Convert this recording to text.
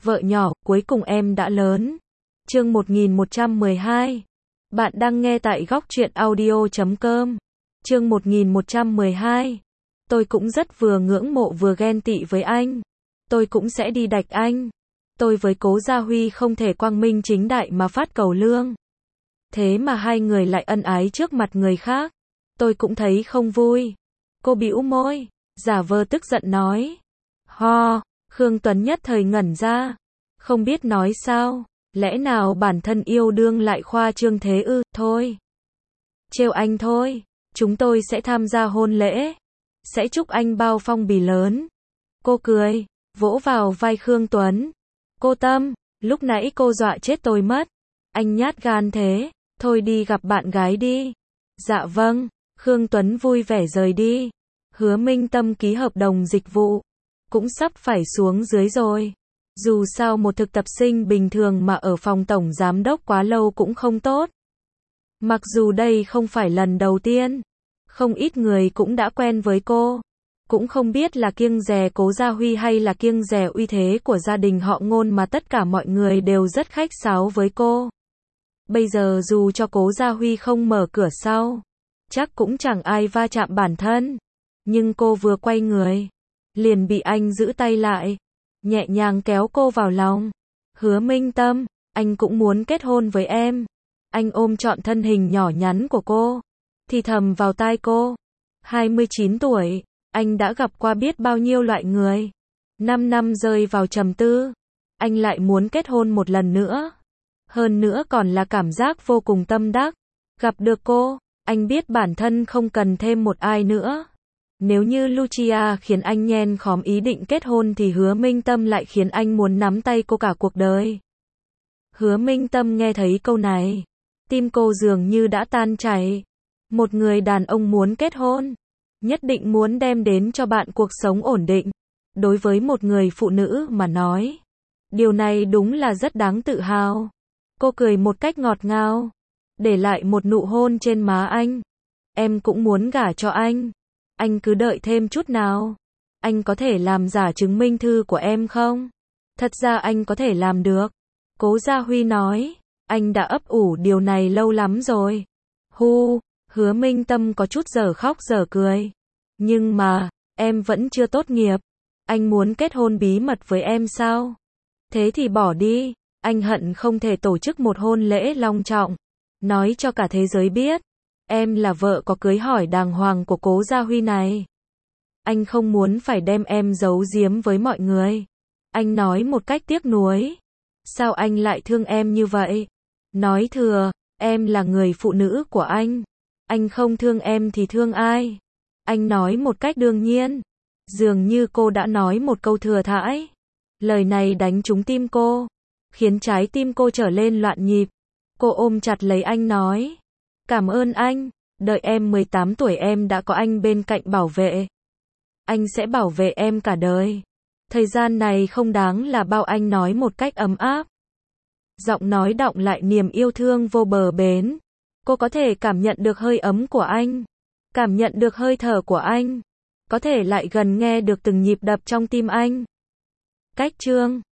Vợ nhỏ, cuối cùng em đã lớn. Chương 1112. Bạn đang nghe tại góc truyện audio.com. Chương 1112. Tôi cũng rất vừa ngưỡng mộ vừa ghen tị với anh. Tôi cũng sẽ đi đạch anh. Tôi với Cố Gia Huy không thể quang minh chính đại mà phát cầu lương. Thế mà hai người lại ân ái trước mặt người khác. Tôi cũng thấy không vui. Cô bĩu môi, giả vờ tức giận nói. Ho, Khương Tuấn nhất thời ngẩn ra. Không biết nói sao, lẽ nào bản thân yêu đương lại khoa trương thế ư, thôi. Trêu anh thôi, chúng tôi sẽ tham gia hôn lễ. Sẽ chúc anh bao phong bì lớn. Cô cười, vỗ vào vai Khương Tuấn. Cô Tâm, lúc nãy cô dọa chết tôi mất. Anh nhát gan thế, thôi đi gặp bạn gái đi. Dạ vâng, Khương Tuấn vui vẻ rời đi. Hứa Minh Tâm ký hợp đồng dịch vụ. Cũng sắp phải xuống dưới rồi. Dù sao một thực tập sinh bình thường mà ở phòng tổng giám đốc quá lâu cũng không tốt. Mặc dù đây không phải lần đầu tiên, không ít người cũng đã quen với cô. Cũng không biết là kiêng dè Cố Gia Huy hay là kiêng dè uy thế của gia đình họ Ngôn mà tất cả mọi người đều rất khách sáo với cô. Bây giờ dù cho Cố Gia Huy không mở cửa sau, chắc cũng chẳng ai va chạm bản thân. Nhưng cô vừa quay người, liền bị anh giữ tay lại, nhẹ nhàng kéo cô vào lòng. Hứa Minh Tâm, anh cũng muốn kết hôn với em. Anh ôm trọn thân hình nhỏ nhắn của cô, thì thầm vào tai cô. 29 tuổi, anh đã gặp qua biết bao nhiêu loại người. 5 năm rơi vào trầm tư, anh lại muốn kết hôn một lần nữa. Hơn nữa còn là cảm giác vô cùng tâm đắc. Gặp được cô, anh biết bản thân không cần thêm một ai nữa. Nếu như Lucia khiến anh nhen khóm ý định kết hôn thì Hứa Minh Tâm lại khiến anh muốn nắm tay cô cả cuộc đời. Hứa Minh Tâm nghe thấy câu này, tim cô dường như đã tan chảy. Một người đàn ông muốn kết hôn, nhất định muốn đem đến cho bạn cuộc sống ổn định. Đối với một người phụ nữ mà nói, điều này đúng là rất đáng tự hào. Cô cười một cách ngọt ngào, để lại một nụ hôn trên má anh. Em cũng muốn gả cho anh. Anh cứ đợi thêm chút nào. Anh có thể làm giả chứng minh thư của em không? Thật ra anh có thể làm được. Cố Gia Huy nói. Anh đã ấp ủ điều này lâu lắm rồi. Hứa Minh Tâm có chút dở khóc dở cười. Nhưng mà, em vẫn chưa tốt nghiệp. Anh muốn kết hôn bí mật với em sao? Thế thì bỏ đi. Anh hận không thể tổ chức một hôn lễ long trọng. Nói cho cả thế giới biết. Em là vợ có cưới hỏi đàng hoàng của Cố Gia Huy này. Anh không muốn phải đem em giấu giếm với mọi người. Anh nói một cách tiếc nuối. Sao anh lại thương em như vậy? Nói thừa, em là người phụ nữ của anh. Anh không thương em thì thương ai? Anh nói một cách đương nhiên. Dường như cô đã nói một câu thừa thãi. Lời này đánh trúng tim cô, khiến trái tim cô trở lên loạn nhịp. Cô ôm chặt lấy anh nói. Cảm ơn anh, đợi em 18 tuổi em đã có anh bên cạnh bảo vệ. Anh sẽ bảo vệ em cả đời. Thời gian này không đáng là bao, anh nói một cách ấm áp. Giọng nói đọng lại niềm yêu thương vô bờ bến. Cô có thể cảm nhận được hơi ấm của anh. Cảm nhận được hơi thở của anh. Có thể lại gần nghe được từng nhịp đập trong tim anh. Cách chương